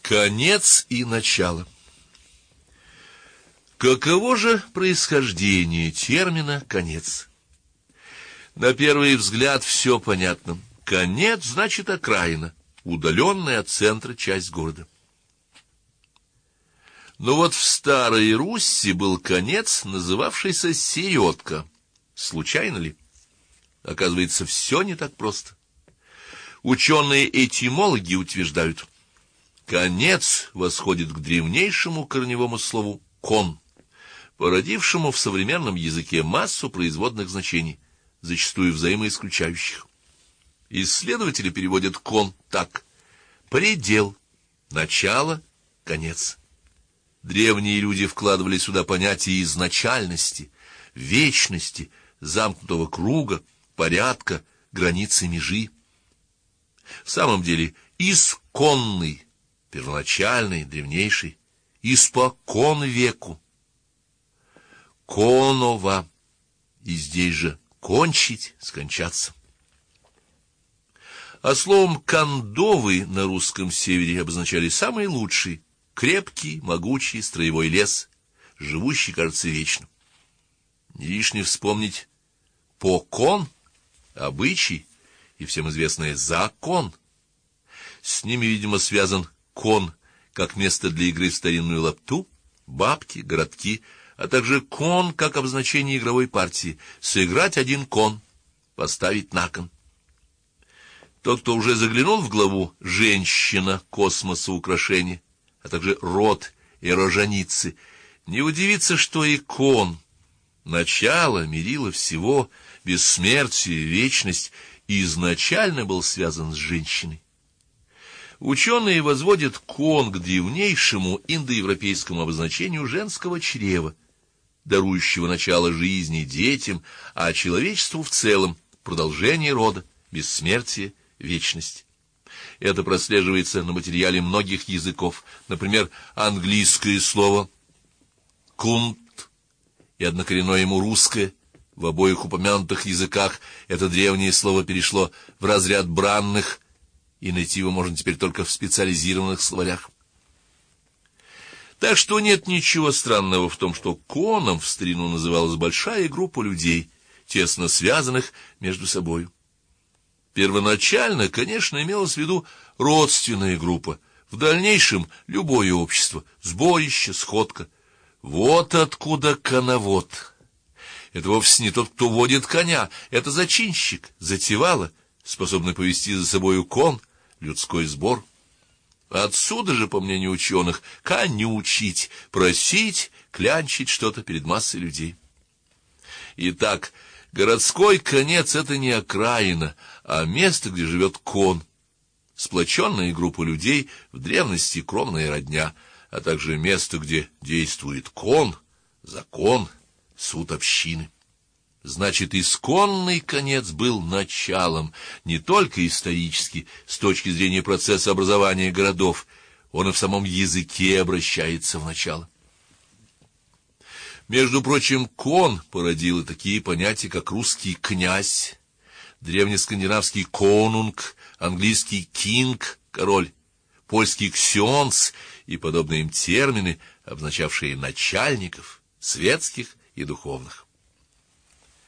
Конец и начало. Каково же происхождение термина «конец»? На первый взгляд все понятно. Конец значит окраина, удаленная от центра часть города. Но вот в Старой Русси был конец, называвшийся Середка. Случайно ли? Оказывается, все не так просто. Ученые-этимологи утверждают: конец восходит к древнейшему корневому слову «кон», породившему в современном языке массу производных значений, зачастую взаимоисключающих. Исследователи переводят «кон» так: предел, начало, конец. Древние люди вкладывали сюда понятия изначальности, вечности, замкнутого круга, порядка, границы, межи. В самом деле, исконный, первоначальный, древнейший, испокон веку. Конова, и здесь же кончить, скончаться. А словом «кондовый» на русском севере обозначали самый лучший, крепкий, могучий строевой лес, живущий, кажется, вечно. Не лишне вспомнить покон, обычай и всем известное закон. С ними, видимо, связан кон, как место для игры в старинную лапту, бабки, городки, а также кон, как обозначение игровой партии, сыграть один кон, поставить на кон. Тот, кто уже заглянул в главу «Женщина, космоса, украшения», а также род и роженицы, не удивится, что и кон, начало, мерило всего, бессмертие, вечность, изначально был связан с женщиной. Ученые возводят кон к древнейшему индоевропейскому обозначению женского чрева, дарующего начало жизни детям, а человечеству в целом продолжение рода, бессмертие, вечность. Это прослеживается на материале многих языков, например, английское слово «кунт» и однокоренное ему русское. В обоих упомянутых языках это древнее слово перешло в разряд бранных, и найти его можно теперь только в специализированных словарях. Так что нет ничего странного в том, что коном в старину называлась большая группа людей, тесно связанных между собой. Первоначально, конечно, имелось в виду родственная группа, в дальнейшем любое общество, сборище, сходка. Вот откуда коновод. Это вовсе не тот, кто водит коня, это зачинщик, затевало, способный повести за собою кон, людской сбор. Отсюда же, по мнению ученых, конючить, просить, клянчить что-то перед массой людей. Итак, городской конец — это не окраина, а место, где живет кон, сплоченная группа людей, в древности кровная родня, а также место, где действует кон, закон, суд общины. Значит, исконный конец был началом, не только исторически, с точки зрения процесса образования городов, он и в самом языке обращается в начало. Между прочим, кон породил и такие понятия, как русский князь, древнескандинавский конунг, английский кинг, король, польский ксенц и подобные им термины, обозначавшие начальников, светских и духовных.